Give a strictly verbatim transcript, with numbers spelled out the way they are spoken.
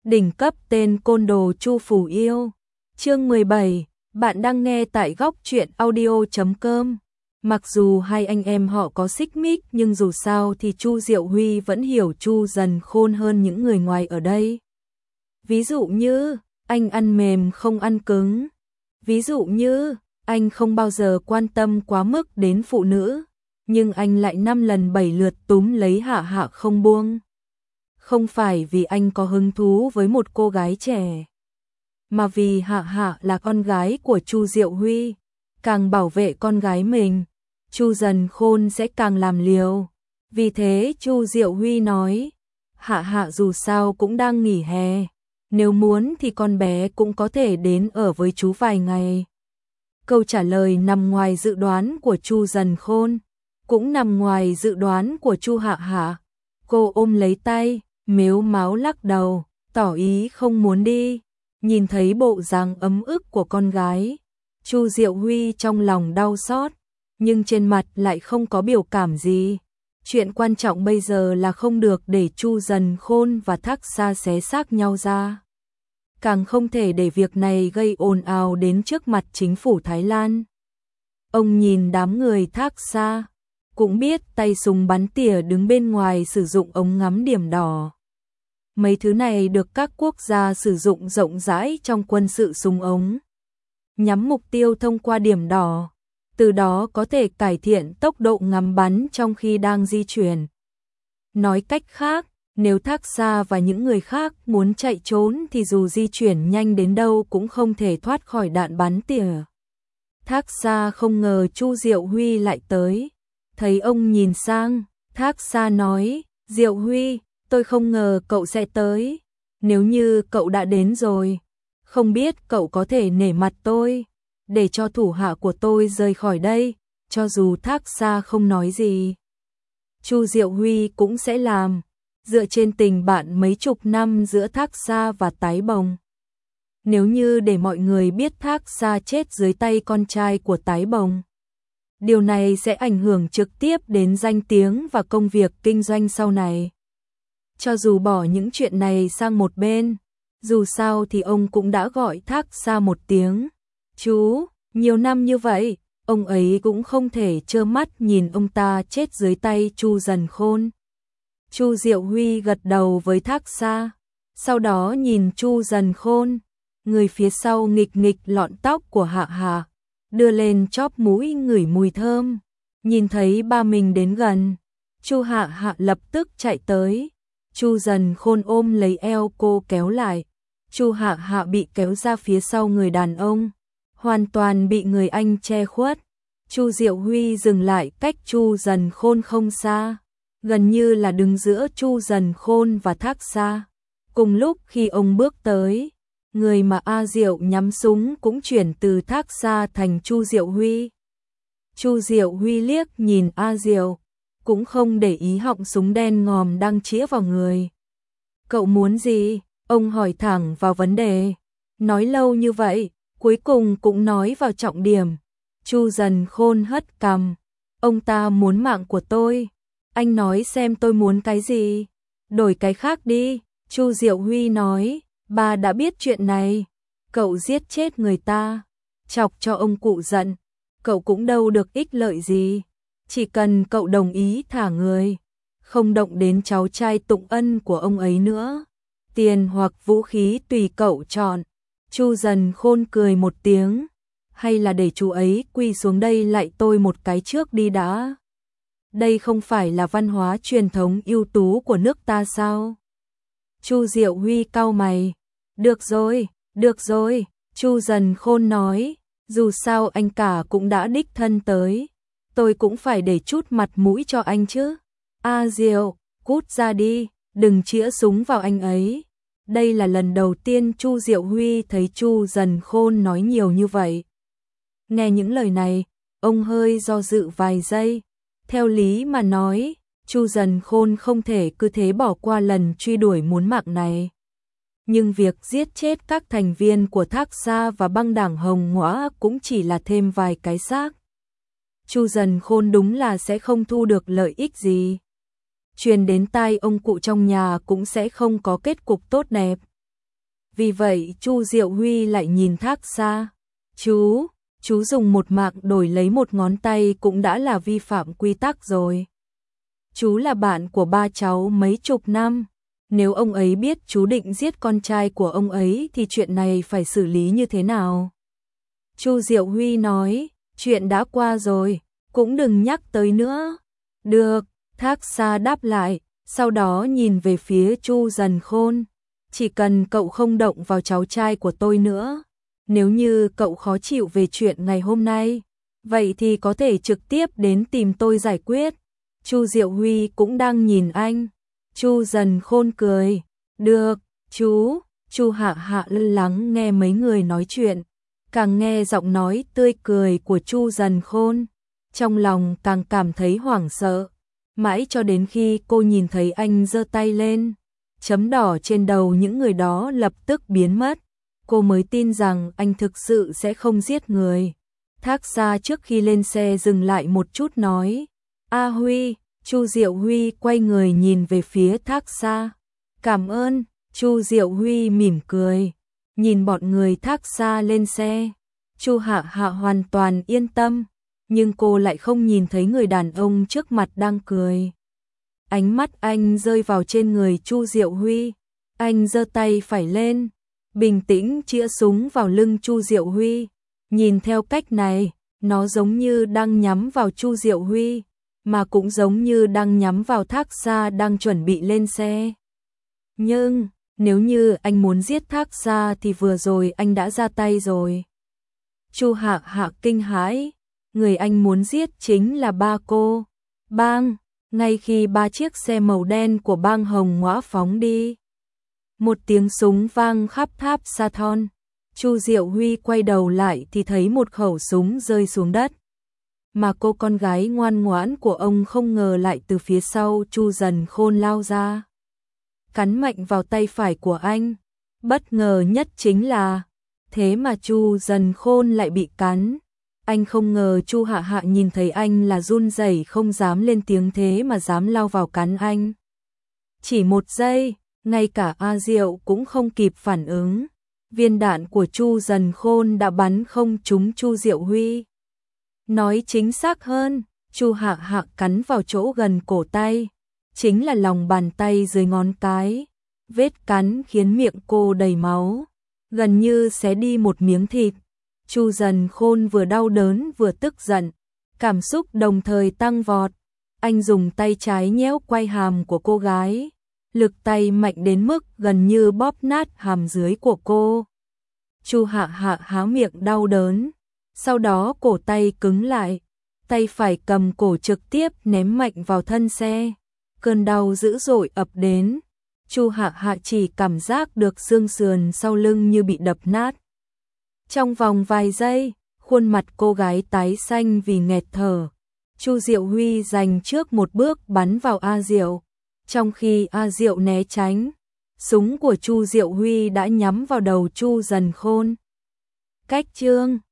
Đỉnh cấp tên côn đồ Chu Phủ Yêu. Chương mười bảy, bạn đang nghe tại góc truyện audio chấm com. Mặc dù hai anh em họ có xích mích nhưng dù sao thì Chu Diệu Huy vẫn hiểu Chu Dần Khôn hơn những người ngoài ở đây. Ví dụ như, anh ăn mềm không ăn cứng. Ví dụ như, anh không bao giờ quan tâm quá mức đến phụ nữ, nhưng anh lại năm lần bảy lượt túm lấy Hạ Hạ không buông. Không phải vì anh có hứng thú với một cô gái trẻ, mà vì Hạ Hạ là con gái của Chu Diệu Huy, càng bảo vệ con gái mình, Chu Dần Khôn sẽ càng làm liều. Vì thế Chu Diệu Huy nói, Hạ Hạ dù sao cũng đang nghỉ hè, nếu muốn thì con bé cũng có thể đến ở với chú vài ngày. Câu trả lời nằm ngoài dự đoán của Chu Dần Khôn, cũng nằm ngoài dự đoán của Chu Hạ Hạ. Cô ôm lấy tay, mếu máo lắc đầu, tỏ ý không muốn đi. Nhìn thấy bộ dáng ấm ức của con gái, Chu Diệu Huy trong lòng đau xót, nhưng trên mặt lại không có biểu cảm gì. Chuyện quan trọng bây giờ là không được để Chu Dần Khôn và Thác Sa xé xác nhau ra. Càng không thể để việc này gây ồn ào đến trước mặt chính phủ Thái Lan. Ông nhìn đám người Thác Sa, cũng biết tay súng bắn tỉa đứng bên ngoài sử dụng ống ngắm điểm đỏ. Mấy thứ này được các quốc gia sử dụng rộng rãi trong quân sự súng ống. Nhắm mục tiêu thông qua điểm đỏ, từ đó có thể cải thiện tốc độ ngắm bắn trong khi đang di chuyển. Nói cách khác, nếu Thác Sa và những người khác muốn chạy trốn thì dù di chuyển nhanh đến đâu cũng không thể thoát khỏi đạn bắn tỉa. Thác Sa không ngờ Chu Diệu Huy lại tới. Thấy ông nhìn sang, Thác Sa nói, Diệu Huy, tôi không ngờ cậu sẽ tới. Nếu như cậu đã đến rồi, không biết cậu có thể nể mặt tôi, để cho thủ hạ của tôi rời khỏi đây, cho dù Thác Sa không nói gì. Chu Diệu Huy cũng sẽ làm, dựa trên tình bạn mấy chục năm giữa Thác Sa và Tái Bồng. Nếu như để mọi người biết Thác Sa chết dưới tay con trai của Tái Bồng, điều này sẽ ảnh hưởng trực tiếp đến danh tiếng và công việc kinh doanh sau này. Cho dù bỏ những chuyện này sang một bên, dù sao thì ông cũng đã gọi Thác Sa một tiếng chú. Nhiều năm như vậy, ông ấy cũng không thể trơ mắt nhìn ông ta chết dưới tay Chu Dần Khôn. Chu Diệu Huy gật đầu với Thác Sa, sau đó nhìn Chu Dần Khôn, người phía sau nghịch nghịch lọn tóc của Hạ Hạ, đưa lên chóp mũi ngửi mùi thơm. Nhìn thấy ba mình đến gần, Chu Hạ Hạ lập tức chạy tới. Chu Dần Khôn ôm lấy eo cô kéo lại. Chu Hạ Hạ bị kéo ra phía sau người đàn ông, hoàn toàn bị người anh che khuất. Chu Diệu Huy dừng lại cách Chu Dần Khôn không xa, gần như là đứng giữa Chu Dần Khôn và Thác Sa. Cùng lúc khi ông bước tới, người mà A Diệu nhắm súng cũng chuyển từ Thác Sa thành Chu Diệu Huy. Chu Diệu Huy liếc nhìn A Diệu, cũng không để ý họng súng đen ngòm đang chĩa vào người. Cậu muốn gì? Ông hỏi thẳng vào vấn đề. Nói lâu như vậy, cuối cùng cũng nói vào trọng điểm. Chu Dần Khôn hất cằm. Ông ta muốn mạng của tôi. Anh nói xem tôi muốn cái gì? Đổi cái khác đi. Chu Diệu Huy nói, ba đã biết chuyện này. Cậu giết chết người ta, chọc cho ông cụ giận, cậu cũng đâu được ích lợi gì. Chỉ cần cậu đồng ý thả người, không động đến cháu trai Tụng Ân của ông ấy nữa, tiền hoặc vũ khí tùy cậu chọn. Chu Dần Khôn cười một tiếng, hay là để chú ấy quỳ xuống đây lại tôi một cái trước đi đã. Đây không phải là văn hóa truyền thống ưu tú của nước ta sao? Chu Diệu Huy cau mày. Được rồi, được rồi, Chu Dần Khôn nói, dù sao anh cả cũng đã đích thân tới, tôi cũng phải để chút mặt mũi cho anh chứ. A Diệu, cút ra đi, đừng chĩa súng vào anh ấy. Đây là lần đầu tiên Chu Diệu Huy thấy Chu Dần Khôn nói nhiều như vậy. Nghe những lời này, ông hơi do dự vài giây. Theo lý mà nói, Chu Dần Khôn không thể cứ thế bỏ qua lần truy đuổi muốn mạng này. Nhưng việc giết chết các thành viên của Thác Sa và băng đảng Hồng Ngõa cũng chỉ là thêm vài cái xác. Chu Dần Khôn đúng là sẽ không thu được lợi ích gì. Truyền đến tai ông cụ trong nhà cũng sẽ không có kết cục tốt đẹp. Vì vậy Chu Diệu Huy lại nhìn Thác Sa. Chú, chú dùng một mạng đổi lấy một ngón tay cũng đã là vi phạm quy tắc rồi. Chú là bạn của ba cháu mấy chục năm. Nếu ông ấy biết chú định giết con trai của ông ấy thì chuyện này phải xử lý như thế nào? Chu Diệu Huy nói, chuyện đã qua rồi, cũng đừng nhắc tới nữa. Được, Thác Sa đáp lại, sau đó nhìn về phía Chu Dần Khôn. Chỉ cần cậu không động vào cháu trai của tôi nữa. Nếu như cậu khó chịu về chuyện ngày hôm nay, vậy thì có thể trực tiếp đến tìm tôi giải quyết. Chu Diệu Huy cũng đang nhìn anh. Chu Dần Khôn cười. Được, chú. Chu Hạ Hạ lắng nghe mấy người nói chuyện. Càng nghe giọng nói tươi cười của Chu Dần Khôn, trong lòng càng cảm thấy hoảng sợ. Mãi cho đến khi cô nhìn thấy anh giơ tay lên, chấm đỏ trên đầu những người đó lập tức biến mất, cô mới tin rằng anh thực sự sẽ không giết người. Thác Sa trước khi lên xe dừng lại một chút nói, A Huy. Chu Diệu Huy quay người nhìn về phía Thác Sa. Cảm ơn. Chu Diệu Huy mỉm cười, nhìn bọn người Thác Sa lên xe. Chu Hạ Hạ hoàn toàn yên tâm, nhưng cô lại không nhìn thấy người đàn ông trước mặt đang cười. Ánh mắt anh rơi vào trên người Chu Diệu Huy. Anh giơ tay phải lên, bình tĩnh chĩa súng vào lưng Chu Diệu Huy. Nhìn theo cách này, nó giống như đang nhắm vào Chu Diệu Huy, mà cũng giống như đang nhắm vào Thác Sa đang chuẩn bị lên xe. Nhưng, nếu như anh muốn giết Thác Sa thì vừa rồi anh đã ra tay rồi. Chu Hạ Hạ kinh hãi, người anh muốn giết chính là ba cô. Bang, ngay khi ba chiếc xe màu đen của bang Hồng Ngõa phóng đi, một tiếng súng vang khắp tháp Sa Thon. Chu Diệu Huy quay đầu lại thì thấy một khẩu súng rơi xuống đất. Mà cô con gái ngoan ngoãn của ông không ngờ lại từ phía sau Chu Dần Khôn lao ra, cắn mạnh vào tay phải của anh. Bất ngờ nhất chính là, thế mà Chu Dần Khôn lại bị cắn. Anh không ngờ Chu Hạ Hạ nhìn thấy anh là run rẩy không dám lên tiếng, thế mà dám lao vào cắn anh. Chỉ một giây, ngay cả A Diệu cũng không kịp phản ứng. Viên đạn của Chu Dần Khôn đã bắn không trúng Chu Diệu Huy. Nói chính xác hơn, Chu Hạ Hạ cắn vào chỗ gần cổ tay, chính là lòng bàn tay dưới ngón cái. Vết cắn khiến miệng cô đầy máu, gần như xé đi một miếng thịt. Chu Dần Khôn vừa đau đớn vừa tức giận, cảm xúc đồng thời tăng vọt. Anh dùng tay trái nhéo quai hàm của cô gái, lực tay mạnh đến mức gần như bóp nát hàm dưới của cô. Chu Hạ Hạ há miệng đau đớn, sau đó cổ tay cứng lại, tay phải cầm cổ trực tiếp ném mạnh vào thân xe. Cơn đau dữ dội ập đến, Chu Hạ Hạ chỉ cảm giác được xương sườn sau lưng như bị đập nát. Trong vòng vài giây, khuôn mặt cô gái tái xanh vì nghẹt thở. Chu Diệu Huy giành trước một bước bắn vào A Diệu, trong khi A Diệu né tránh, súng của Chu Diệu Huy đã nhắm vào đầu Chu Dần Khôn. Cách chương